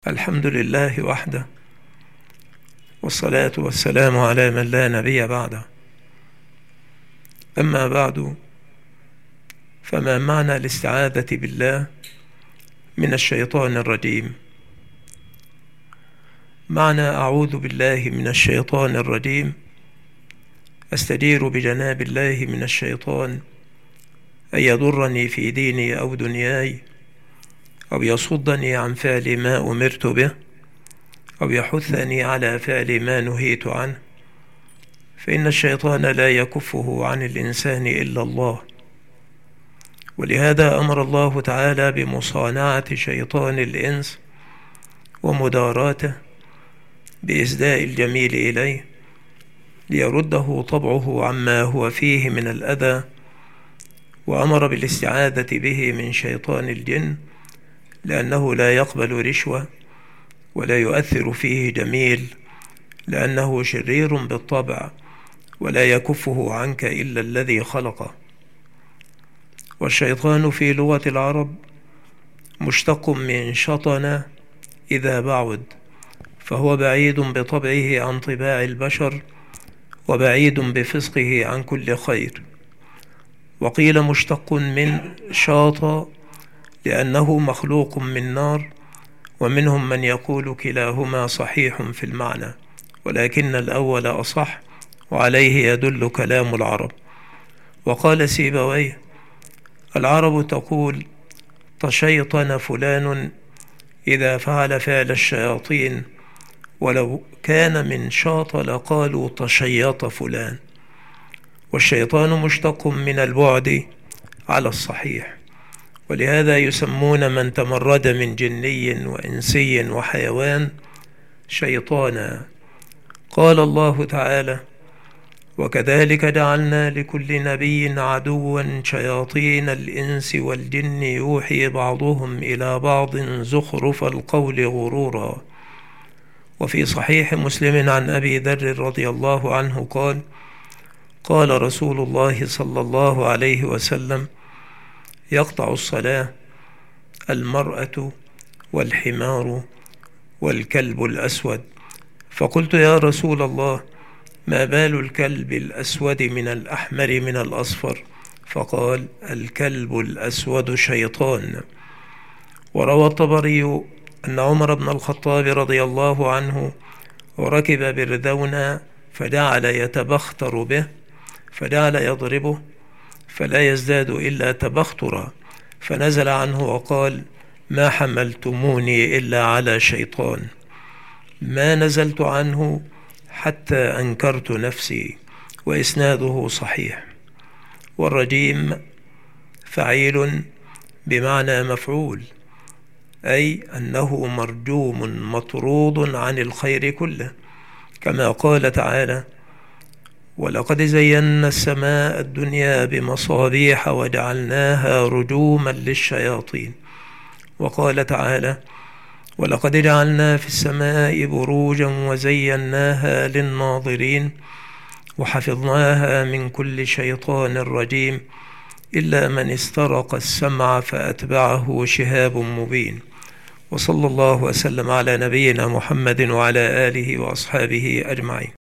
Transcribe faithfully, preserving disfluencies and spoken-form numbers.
الحمد لله وحده، والصلاة والسلام على من لا نبي بعده. أما بعد، فما معنى الاستعاذة بالله من الشيطان الرجيم؟ معنى أعوذ بالله من الشيطان الرجيم: أستجير بجناب الله من الشيطان أن يضرني في ديني أو دنياي، أو يصدني عن فعل ما أمرت به، أو يحثني على فعل ما نهيت عنه، فإن الشيطان لا يكفه عن الإنسان إلا الله. ولهذا أمر الله تعالى بمصانعة شيطان الإنس ومداراته بإسداء الجميل إليه، ليرده طبعه عما هو فيه من الأذى، وأمر بالاستعاذة به من شيطان الجن، لأنه لا يقبل رشوة ولا يؤثر فيه جميل، لأنه شرير بالطبع ولا يكفه عنك إلا الذي خلقه. والشيطان في لغة العرب مشتق من شطن إذا بعد، فهو بعيد بطبعه عن طباع البشر، وبعيد بفسقه عن كل خير. وقيل مشتق من شاط، لأنه مخلوق من نار، ومنهم من يقول كلاهما صحيح في المعنى، ولكن الأول أصح، وعليه يدل كلام العرب. وقال سيبويه: العرب تقول تشيطن فلان إذا فعل فعل الشياطين، ولو كان من شاط لقالوا تشيط فلان. والشيطان مشتق من البعد على الصحيح، ولهذا يسمون من تمرد من جني وإنسي وحيوان شيطانا. قال الله تعالى: وكذلك جعلنا لكل نبي عدوا شياطين الإنس والجن يوحي بعضهم إلى بعض زخرف القول غرورا. وفي صحيح مسلم عن أبي ذر رضي الله عنه قال: قال رسول الله صلى الله عليه وسلم: يقطع الصلاة المرأة والحمار والكلب الأسود. فقلت: يا رسول الله، ما بال الكلب الأسود من الأحمر من الأصفر؟ فقال: الكلب الأسود شيطان. وروى الطبري أن عمر بن الخطاب رضي الله عنه ركب برذونا فجعل يتبختر به، فجعل يضربه فلا يزداد إلا تبخترا، فنزل عنه وقال: ما حملتموني إلا على شيطان. ما نزلت عنه حتى أنكرت نفسي. وإسناده صحيح. والرجيم فعيل بمعنى مفعول، أي أنه مرجوم مطرود عن الخير كله، كما قال تعالى: ولقد زينا السماء الدنيا بمصابيح وجعلناها رجوما للشياطين. وقال تعالى: ولقد جعلنا في السماء بروجا وزيناها للناظرين وحفظناها من كل شيطان رجيم إلا من استرق السمع فأتبعه شهاب مبين. وصلى الله وسلم على نبينا محمد وعلى آله وأصحابه أجمعين.